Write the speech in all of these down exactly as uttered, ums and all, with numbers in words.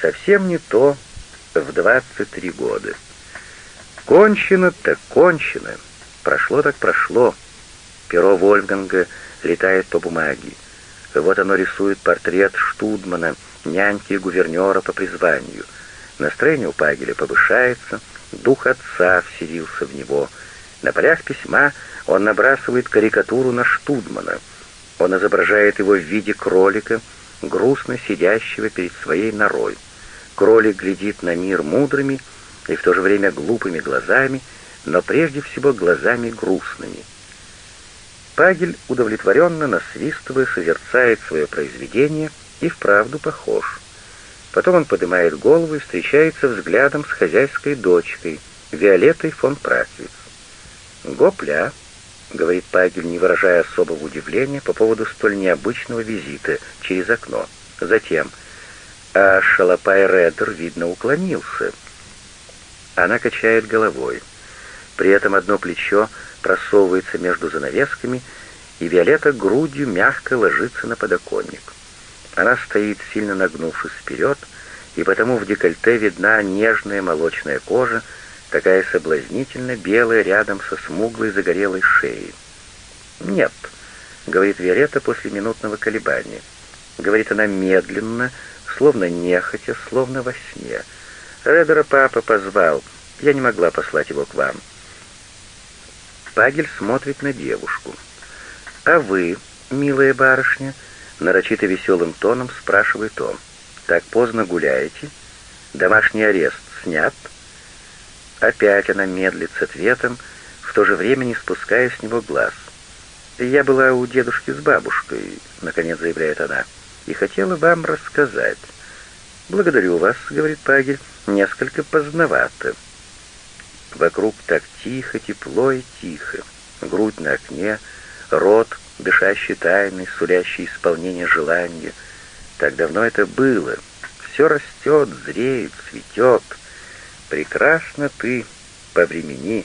Совсем не то в двадцать три года. Кончено так кончено. Прошло так прошло. Перо Вольфганга летает по бумаге. Вот оно рисует портрет Штудмана, няньки и гувернера по призванию. Настроение у Пагеля повышается, дух отца вселился в него. На полях письма он набрасывает карикатуру на Штудмана. Он изображает его в виде кролика, грустно сидящего перед своей норой. Кролик глядит на мир мудрыми и в то же время глупыми глазами, но прежде всего глазами грустными. Пагель удовлетворенно, насвистывая, созерцает свое произведение и вправду похож. Потом он поднимает голову и встречается взглядом с хозяйской дочкой, Виолеттой фон Праквиц. «Гопля», — говорит Пагель, не выражая особого удивления по поводу столь необычного визита через окно. Затем, а Шалопай Редер, видно, уклонился. Она качает головой. При этом одно плечо просовывается между занавесками, и Виолетта грудью мягко ложится на подоконник. Она стоит, сильно нагнувшись вперед, и потому в декольте видна нежная молочная кожа, такая соблазнительно белая рядом со смуглой загорелой шеей. «Нет», — говорит Виолетта после минутного колебания. Говорит она медленно, словно нехотя, словно во сне. «Редера папа позвал. Я не могла послать его к вам». Пагель смотрит на девушку. «А вы, милая барышня?» — нарочито веселым тоном спрашивает он. «Так поздно гуляете? Домашний арест снят?» Опять она медлит с ответом, в то же время не спуская с него глаз. «Я была у дедушки с бабушкой», — наконец заявляет она, — «и хотела вам рассказать». «Благодарю вас», — говорит Пагель, — «несколько поздновато». Вокруг так тихо, тепло и тихо. Грудь на окне, рот, дышащий тайной, сулящий исполнение желания. Так давно это было. Все растет, зреет, цветет. Прекрасно ты, повремени.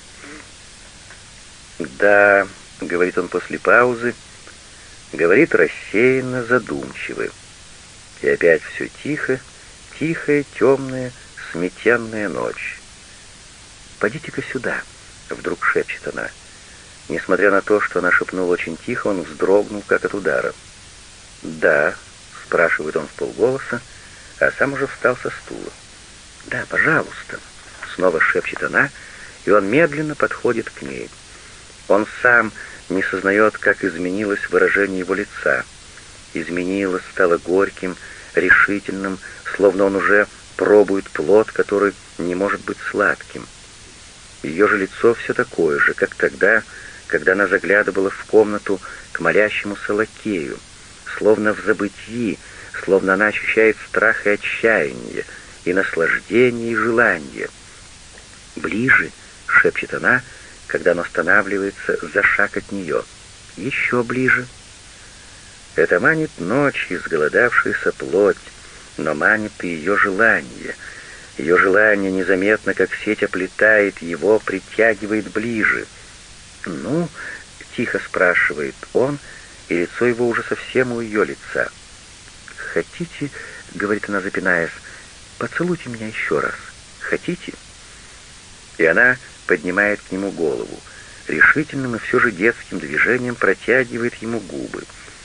«Да», — говорит он после паузы, говорит рассеянно, задумчиво. И опять все тихо, тихая, темная, сметенная ночь. «Подите-ка сюда», — вдруг шепчет она. Несмотря на то, что она шепнула очень тихо, он вздрогнул, как от удара. «Да», — спрашивает он вполголоса, а сам уже встал со стула. «Да, пожалуйста», — снова шепчет она, и он медленно подходит к ней. Он сам не сознает, как изменилось выражение его лица. Изменилось, стало горьким, решительным, словно он уже пробует плод, который не может быть сладким. Ее же лицо все такое же, как тогда, когда она заглядывала в комнату к молящемуся лакею, словно в забытии, словно она ощущает страх и отчаяние, и наслаждение, и желание. «Ближе», — шепчет она, когда он останавливается за шаг от нее. «Еще ближе». Это манит ночь, изголодавшаяся плоть, но манит и ее желание. Ее желание незаметно, как сеть, оплетает его, притягивает ближе. «Ну?» — тихо спрашивает он, и лицо его уже совсем у ее лица. «Хотите?» — говорит она, запинаясь. «Поцелуйте меня еще раз. Хотите?» И она поднимает к нему голову, решительным и все же детским движением протягивает ему губы.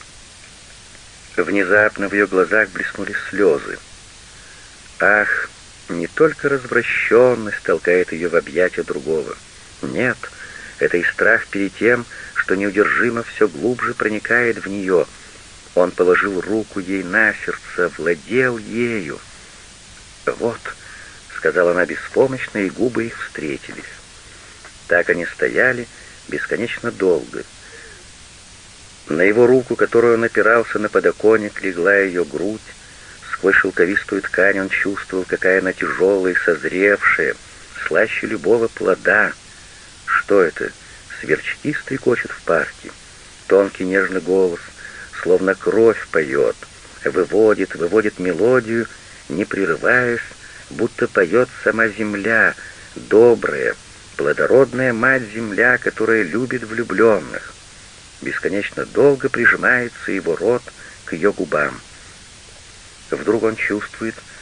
Внезапно в ее глазах блеснули слезы. Ах, не только развращенность толкает ее в объятия другого. Нет, это и страх перед тем, что неудержимо все глубже проникает в нее. Он положил руку ей на сердце, владел ею. «Вот», — сказала она беспомощно, и губы их встретились. Так они стояли бесконечно долго. На его руку, которую он опирался на подоконник, легла ее грудь. Сквозь шелковистую ткань он чувствовал, какая она тяжелая и созревшая, слаще любого плода. Что это? Сверчки стрекочут в парке. Тонкий нежный голос, словно кровь, поет, выводит, выводит мелодию, не прерываясь, будто поет сама земля, добрая, плодородная мать-земля, которая любит влюбленных. Бесконечно долго прижимается его рот к ее губам. Вдруг он чувствует, что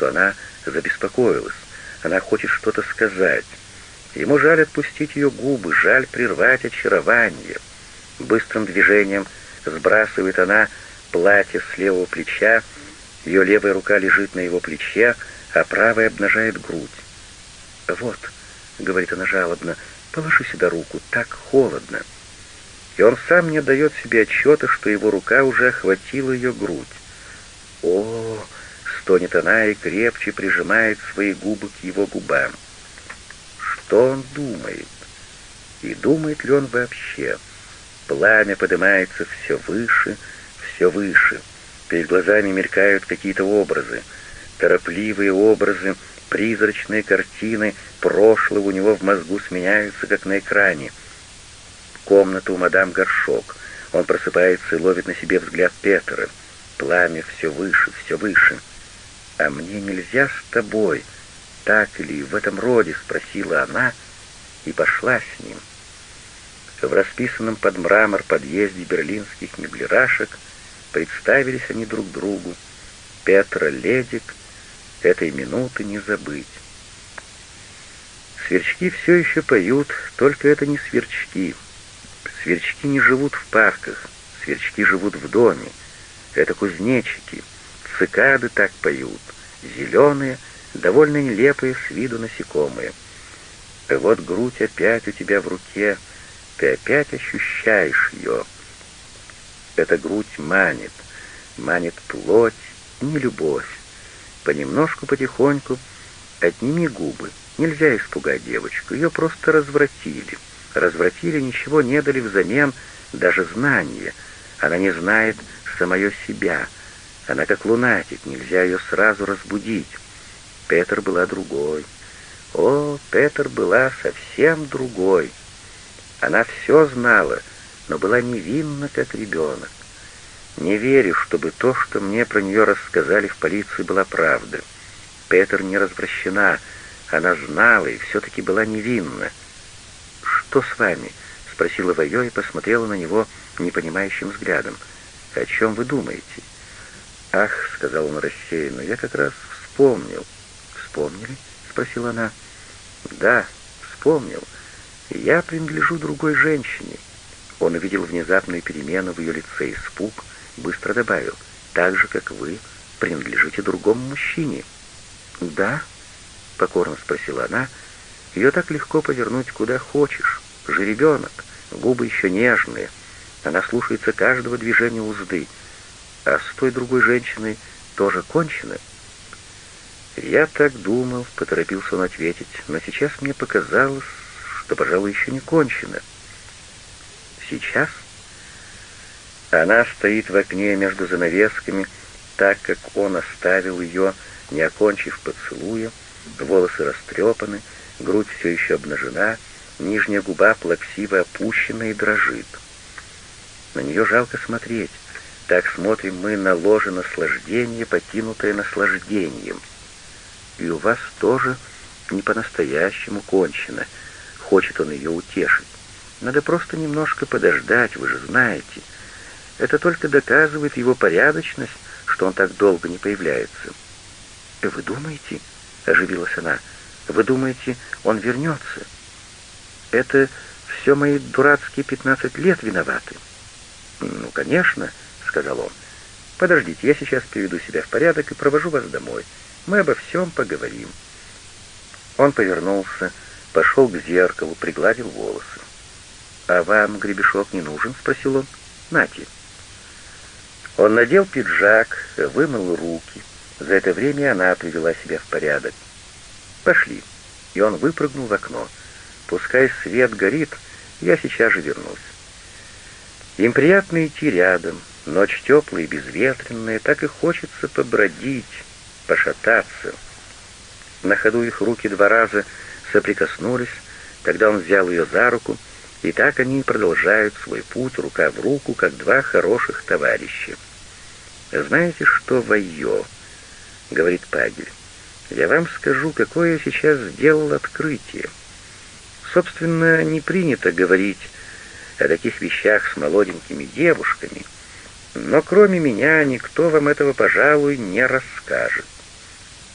что она забеспокоилась. Она хочет что-то сказать. Ему жаль отпустить ее губы, жаль прервать очарование. Быстрым движением сбрасывает она платье с левого плеча, ее левая рука лежит на его плече, а правая обнажает грудь. «Вот», — говорит она жалобно, — «положи сюда руку, так холодно». И он сам не отдает себе отчета, что его рука уже охватила ее грудь. «О!» — стонет она и крепче прижимает свои губы к его губам. Что он думает? И думает ли он вообще? Пламя поднимается все выше, все выше. Перед глазами мелькают какие-то образы, торопливые образы, призрачные картины прошлого у него в мозгу сменяются, как на экране. Комната у мадам Горшок. Он просыпается и ловит на себе взгляд Петера. Пламя все выше, все выше. «А мне нельзя с тобой?» «Так или в этом роде?» — спросила она и пошла с ним. В расписанном под мрамор подъезде берлинских меблерашек представились они друг другу. Петра Ледик, этой минуты не забыть. Сверчки все еще поют, только это не сверчки. Сверчки не живут в парках, сверчки живут в доме. Это кузнечики. Цикады так поют, зеленые, довольно нелепые с виду насекомые. Вот грудь опять у тебя в руке, ты опять ощущаешь ее. Эта грудь манит, манит плоть, не любовь. Понемножку, потихоньку, отними губы. Нельзя испугать девочку, ее просто развратили. Развратили, ничего не дали взамен, даже знания. Она не знает самое себя. Она как лунатик, нельзя ее сразу разбудить. Петр была другой. О, Петр была совсем другой. Она все знала, но была невинна, как ребенок. Не верю, чтобы то, что мне про нее рассказали в полиции, была правда. Петр не развращена, она знала и все-таки была невинна. «Что с вами?» — спросила Вайо и посмотрела на него непонимающим взглядом. «О чем вы думаете?» «Ах», — сказал он рассеянно, — «я как раз вспомнил». «Вспомнили?» — спросила она. «Да, вспомнил. Я принадлежу другой женщине». Он увидел внезапную перемену в ее лице, испуг, быстро добавил: «Так же, как вы, принадлежите другому мужчине». «Да?» — покорно спросила она. «Ее так легко повернуть куда хочешь. Жеребенок, губы еще нежные. Она слушается каждого движения узды. А с той другой женщиной тоже кончено?» «Я так думал», — поторопился он ответить, «но сейчас мне показалось, что, пожалуй, еще не кончено». «Сейчас?» Она стоит в окне между занавесками, так как он оставил ее, не окончив поцелуя, волосы растрепаны, грудь все еще обнажена, нижняя губа плаксиво опущена и дрожит. На нее жалко смотреть. Так смотрим мы на ложе наслаждения, покинутое наслаждением. И у вас тоже не по-настоящему кончено. Хочет он ее утешить. Надо просто немножко подождать, вы же знаете. Это только доказывает его порядочность, что он так долго не появляется. «Вы думаете?» — оживилась она. «Вы думаете, он вернется? Это все мои дурацкие пятнадцать лет виноваты». «Ну, конечно», — сказал он. «Подождите, я сейчас приведу себя в порядок и провожу вас домой. Мы обо всем поговорим». Он повернулся, пошел к зеркалу, пригладил волосы. «А вам гребешок не нужен?» — спросил он. «Нате». Он надел пиджак, вымыл руки. За это время она привела себя в порядок. «Пошли». И он выпрыгнул в окно. «Пускай свет горит, я сейчас же вернусь». Им приятно идти рядом. Ночь теплая и безветренная, так и хочется побродить, пошататься. На ходу их руки два раза соприкоснулись, тогда он взял ее за руку, и так они продолжают свой путь рука в руку, как два хороших товарища. «Знаете что, Вайо?» — говорит Пагель. «Я вам скажу, какое я сейчас сделал открытие. Собственно, не принято говорить о таких вещах с молоденькими девушками, но кроме меня никто вам этого, пожалуй, не расскажет.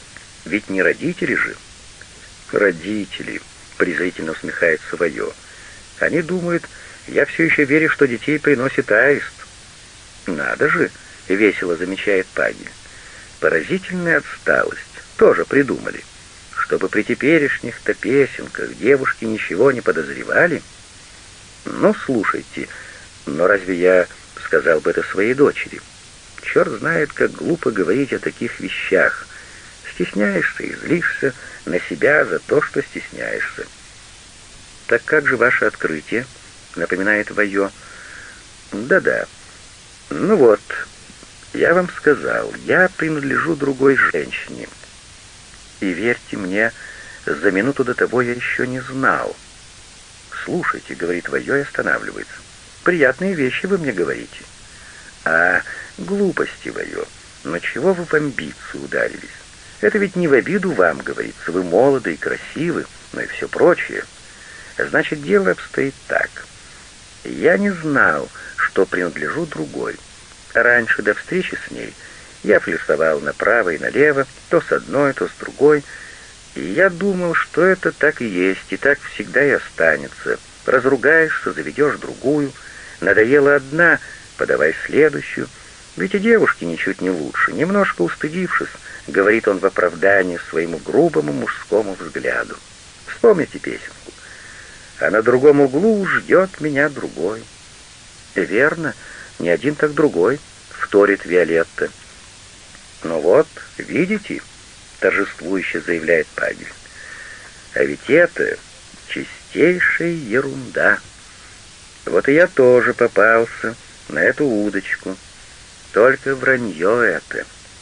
Ведь не родители же. Родители, презрительно усмехается Вайо. Они думают, я все еще верю, что детей приносит аист. Надо же, весело замечает Пагель. Поразительная отсталость. Тоже придумали. Чтобы при теперешних-то песенках девушки ничего не подозревали. Ну, слушайте, но разве я сказал бы это своей дочери? Черт знает, как глупо говорить о таких вещах. Стесняешься и злишься на себя за то, что стесняешься. «Так как же ваше открытие?» — напоминает Вайо. «Да-да. Ну вот, я вам сказал, я принадлежу другой женщине. И верьте мне, за минуту до того я еще не знал». «Слушайте», — говорит Вайо и останавливается. «Приятные вещи вы мне говорите». «А, глупости, Вайо, но чего вы в амбицию ударились? Это ведь не в обиду вам, говорится, вы молоды и красивы, но и все прочее. Значит, дело обстоит так. Я не знал, что принадлежу другой. Раньше, до встречи с ней, я флиртовал направо и налево, то с одной, то с другой, и я думал, что это так и есть, и так всегда и останется. Разругаешься, заведешь другую, надоела одна, подавай следующую. Ведь и девушки ничуть не лучше. Немножко устыдившись, говорит он в оправдании своему грубому мужскому взгляду. Вспомните песенку. А на другом углу ждет меня другой. Верно, не один, так другой, вторит Виолетта. Ну вот, видите, торжествующе заявляет Пагель. А ведь это чистейшая ерунда. Вот и я тоже попался на эту удочку. Только вранье это.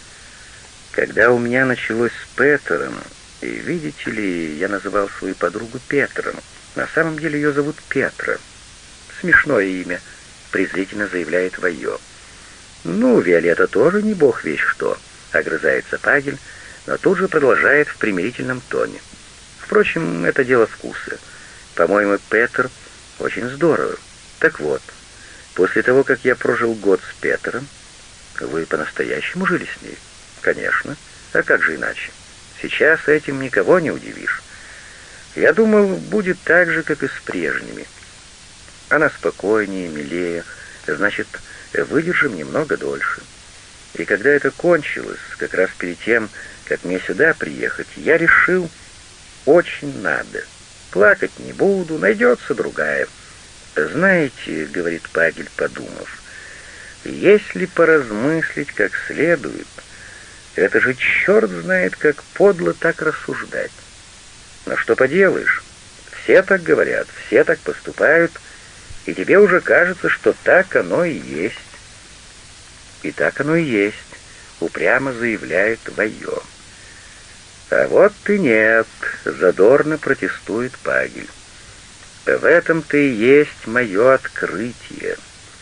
Когда у меня началось с Петером, и, видите ли, я называл свою подругу Петром, на самом деле ее зовут Петра. Смешное имя, презрительно заявляет Вайо. Ну, Виолетта тоже не бог весть что, огрызается Пагель, но тут же продолжает в примирительном тоне. Впрочем, это дело вкуса. По-моему, Петр очень здорово. Так вот, после того, как я прожил год с Петром, вы по-настоящему жили с ней? Конечно. А как же иначе? Сейчас этим никого не удивишь. Я думал, будет так же, как и с прежними. Она спокойнее, милее, значит, выдержим немного дольше. И когда это кончилось, как раз перед тем, как мне сюда приехать, я решил, очень надо. Плакать не буду, найдется другая. Знаете, говорит Пагель, подумав, если поразмыслить как следует, это же черт знает, как подло так рассуждать. Но что поделаешь, все так говорят, все так поступают, и тебе уже кажется, что так оно и есть. И так оно и есть, упрямо заявляет Вайо. А вот и нет, задорно протестует Пагель. В этом-то и есть мое открытие.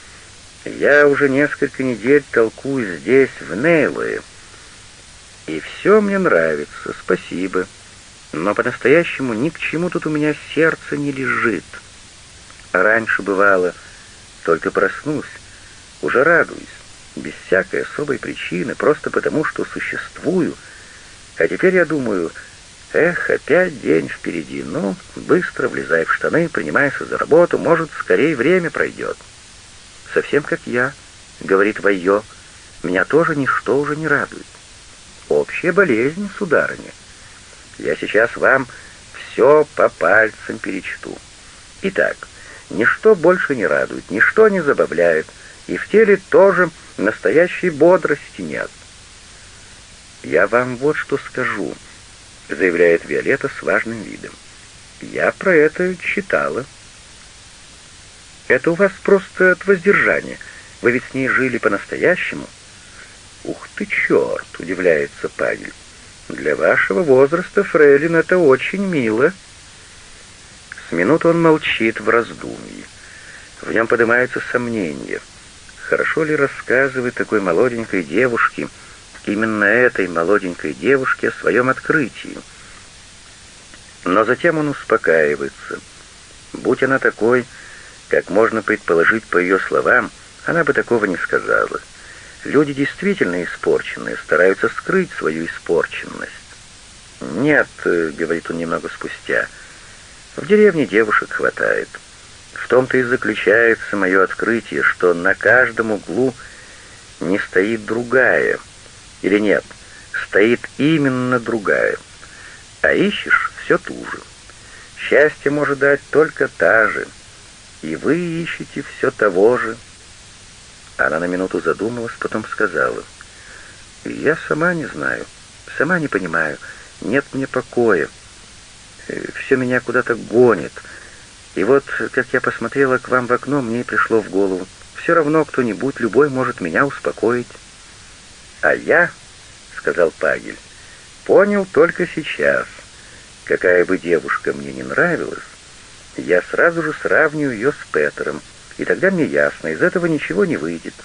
Я уже несколько недель толкую здесь, в Нейлое, и все мне нравится, спасибо. Но по-настоящему ни к чему тут у меня сердце не лежит. Раньше бывало, только проснусь, уже радуюсь, без всякой особой причины, просто потому, что существую. А теперь я думаю, эх, опять день впереди, ну, быстро влезай в штаны, принимайся за работу, может, скорее время пройдет. Совсем как я, говорит Вайо, меня тоже ничто уже не радует. Общая болезнь, сударыня. Я сейчас вам все по пальцам перечту. Итак, ничто больше не радует, ничто не забавляет, и в теле тоже настоящей бодрости нет. «Я вам вот что скажу», — заявляет Виолетта с важным видом. «Я про это читала». «Это у вас просто от воздержания. Вы ведь с ней жили по-настоящему?» «Ух ты, черт!» — удивляется Пагель. «Для вашего возраста, фрейлин, это очень мило». С минуту он молчит в раздумье. В нем поднимаются сомнения. Хорошо ли рассказывать такой молоденькой девушке, именно этой молоденькой девушке, о своем открытии? Но затем он успокаивается. Будь она такой, как можно предположить по ее словам, она бы такого не сказала. Люди действительно испорченные, стараются скрыть свою испорченность. «Нет», — говорит он немного спустя, — «в деревне девушек хватает. В том-то и заключается мое открытие, что на каждом углу не стоит другая, или нет, стоит именно другая, а ищешь все ту же. Счастье может дать только та же, и вы ищете все того же». Она на минуту задумалась, потом сказала: «Я сама не знаю, сама не понимаю, нет мне покоя, все меня куда-то гонит. И вот, как я посмотрела к вам в окно, мне и пришло в голову, все равно кто-нибудь, любой может меня успокоить». «А я, — сказал Пагель, — понял только сейчас, какая бы девушка мне не нравилась, я сразу же сравниваю ее с Петером, и тогда мне ясно, из этого ничего не выйдет».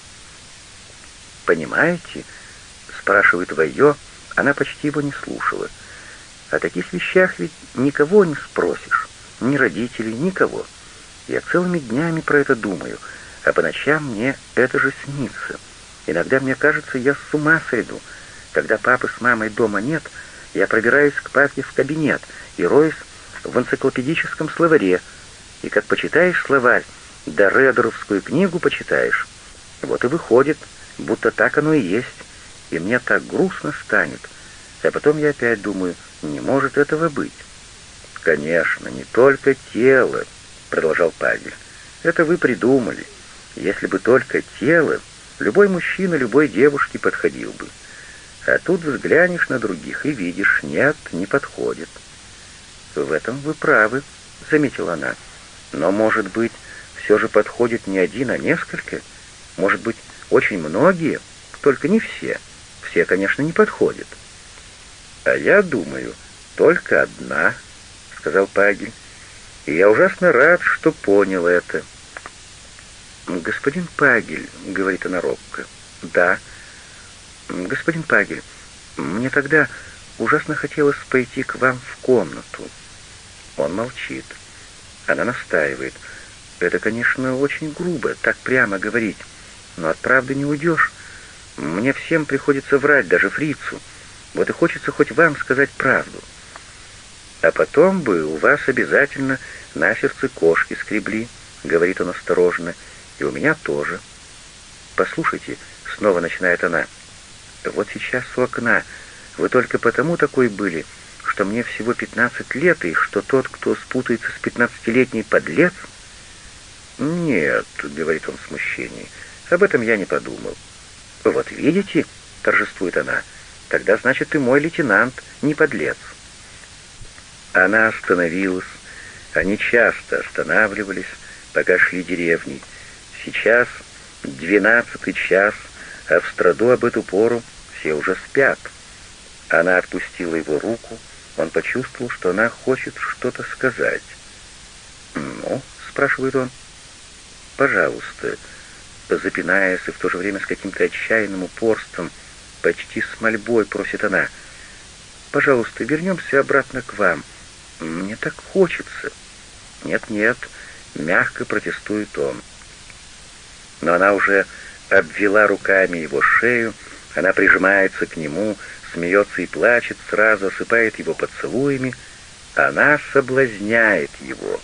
«Понимаете?» — спрашивает Вайо, она почти его не слушала. «О таких вещах ведь никого не спросишь, ни родителей, никого. Я целыми днями про это думаю, а по ночам мне это же снится. Иногда мне кажется, я с ума сойду. Когда папы с мамой дома нет, я пробираюсь к папе в кабинет и роюсь в энциклопедическом словаре, и как почитаешь словарь, да Редеровскую книгу почитаешь, вот и выходит, будто так оно и есть, и мне так грустно станет, а потом я опять думаю, не может этого быть». «Конечно, не только тело, — продолжал Пагель, — это вы придумали. Если бы только тело, любой мужчина любой девушке подходил бы. А тут взглянешь на других и видишь, нет, не подходит». «В этом вы правы, — заметила она, — но, может быть, все же подходит не один, а несколько? Может быть, очень многие, только не все. Все, конечно, не подходят». «А я думаю, только одна, — сказал Пагель, — и я ужасно рад, что понял это». «Господин Пагель, — говорит она робко, — да, господин Пагель, мне тогда ужасно хотелось пойти к вам в комнату». Он молчит. Она настаивает. «Это, конечно, очень грубо, так прямо говорить, но от правды не уйдешь. Мне всем приходится врать, даже фрицу. Вот и хочется хоть вам сказать правду. А потом бы у вас обязательно на сердце кошки скребли», — говорит он осторожно, — «и у меня тоже». «Послушайте», — снова начинает она, — «вот сейчас у окна вы только потому такой были, что мне всего пятнадцать лет, и что тот, кто спутается с пятнадцатилетней, подлец?» «Нет», — говорит он в смущении, — «об этом я не подумал». «Вот видите», — торжествует она, — «тогда, значит, и мой лейтенант не подлец». Она остановилась. Они часто останавливались, пока шли деревней. Сейчас двенадцатый час, а в Страду об эту пору все уже спят. Она отпустила его руку, он почувствовал, что она хочет что-то сказать. «Ну?» — спрашивает он. «Пожалуйста», запинаясь и в то же время с каким-то отчаянным упорством, почти с мольбой просит она, «пожалуйста, вернемся обратно к вам. Мне так хочется». «Нет-нет», — мягко протестует он. Но она уже обвела руками его шею, она прижимается к нему, смеется и плачет, сразу осыпает его поцелуями, она соблазняет его.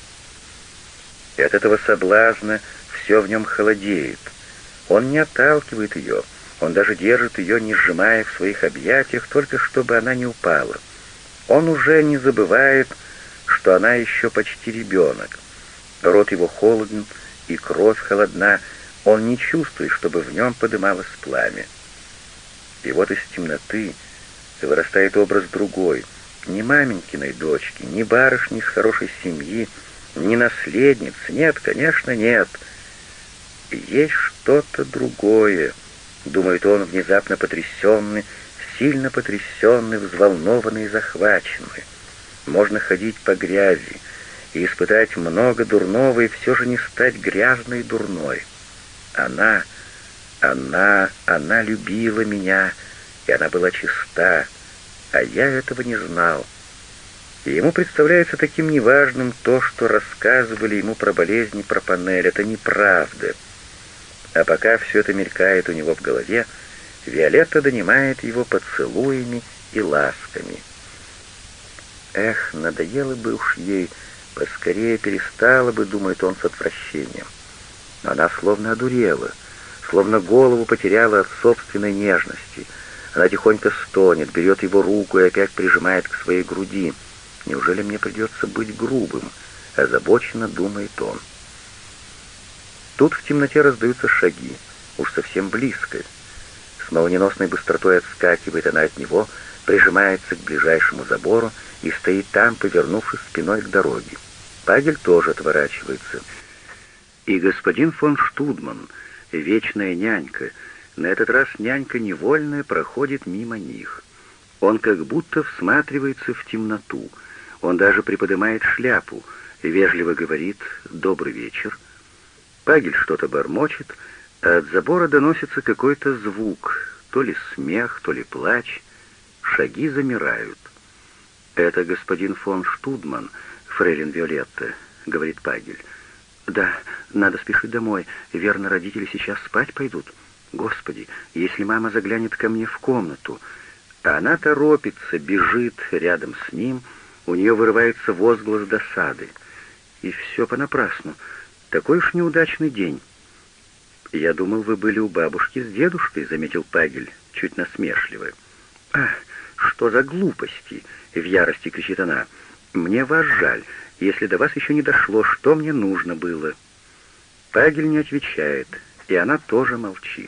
И от этого соблазна все в нем холодеет. Он не отталкивает ее, он даже держит ее, не сжимая в своих объятиях, только чтобы она не упала. Он уже не забывает, что она еще почти ребенок. Рот его холоден, и кровь холодна, он не чувствует, чтобы в нем подымалось пламя. И вот из темноты вырастает образ другой, не маменькиной дочки, не барышни из хорошей семьи, не наследницы, нет, конечно, нет. Есть что-то другое, думает он, внезапно потрясенный, сильно потрясенный, взволнованный и захваченный. Можно ходить по грязи и испытать много дурного, и все же не стать грязной и дурной. Она, она, она любила меня, и она была чиста, а я этого не знал. И ему представляется таким неважным то, что рассказывали ему про болезни, про Панель. Это неправда. А пока все это мелькает у него в голове, Виолетта донимает его поцелуями и ласками. Эх, надоело бы уж ей, поскорее перестала бы, думает он с отвращением. Но она словно одурела, словно голову потеряла от собственной нежности. Она тихонько стонет, берет его руку и опять прижимает к своей груди. Неужели мне придется быть грубым? Озабоченно думает он. Тут в темноте раздаются шаги, уж совсем близко. С молниеносной быстротой отскакивает она от него, прижимается к ближайшему забору и стоит там, повернувшись спиной к дороге. Пагель тоже отворачивается. И господин фон Штудман, вечная нянька, на этот раз нянька невольная, проходит мимо них. Он как будто всматривается в темноту. Он даже приподнимает шляпу и вежливо говорит «добрый вечер». Пагель что-то бормочет, а от забора доносится какой-то звук, то ли смех, то ли плач. Шаги замирают. «Это господин фон Штудман, фрейлин Виолетта», — говорит Пагель. «Да, надо спешить домой. Верно, родители сейчас спать пойдут. Господи, если мама заглянет ко мне в комнату». А она торопится, бежит рядом с ним, у нее вырывается возглас досады. И все понапрасну. Такой уж неудачный день. «Я думал, вы были у бабушки с дедушкой», — заметил Пагель, чуть насмешливо. «А, что за глупости!» — в ярости кричит она. «Мне вас жаль, если до вас еще не дошло, что мне нужно было». Пагель не отвечает, и она тоже молчит.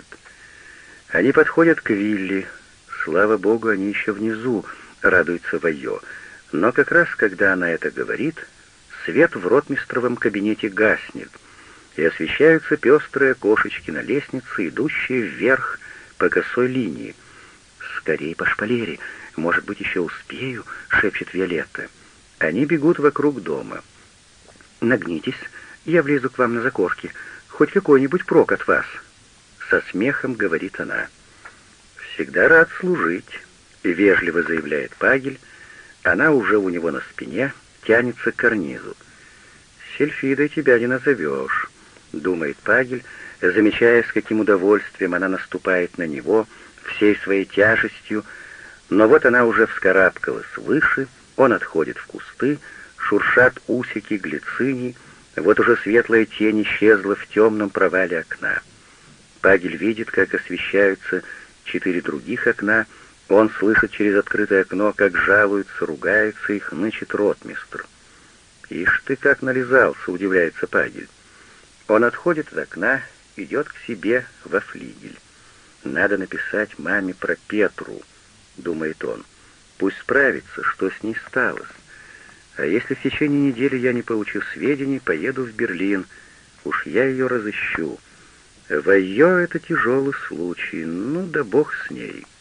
Они подходят к вилле. Слава богу, они еще внизу, радуется Вайо. Но как раз, когда она это говорит, свет в ротмистровом кабинете гаснет, и освещаются пестрые окошечки на лестнице, идущие вверх по косой линии. «Скорей по шпалере, может быть, еще успею», — шепчет Виолетта. Они бегут вокруг дома. «Нагнитесь, я влезу к вам на закорки, хоть какой-нибудь прок от вас», — со смехом говорит она. «Всегда рад служить», — вежливо заявляет Пагель. Она уже у него на спине, тянется к карнизу. «Сильфидой тебя не назовешь», — думает Пагель, замечая, с каким удовольствием она наступает на него всей своей тяжестью. Но вот она уже вскарабкалась выше, он отходит в кусты, шуршат усики глициний, вот уже светлая тень исчезла в темном провале окна. Пагель видит, как освещаются четыре других окна, он слышит через открытое окно, как жалуются, ругаются и хнычет ротмистр. «Ишь ты, как нализался!» — удивляется Пагель. Он отходит от окна, идет к себе во флигель. «Надо написать маме про Петру», — думает он. «Пусть справится, что с ней сталось. А если в течение недели я не получу сведений, поеду в Берлин. Уж я ее разыщу. Вайо — это тяжелый случай, ну да бог с ней».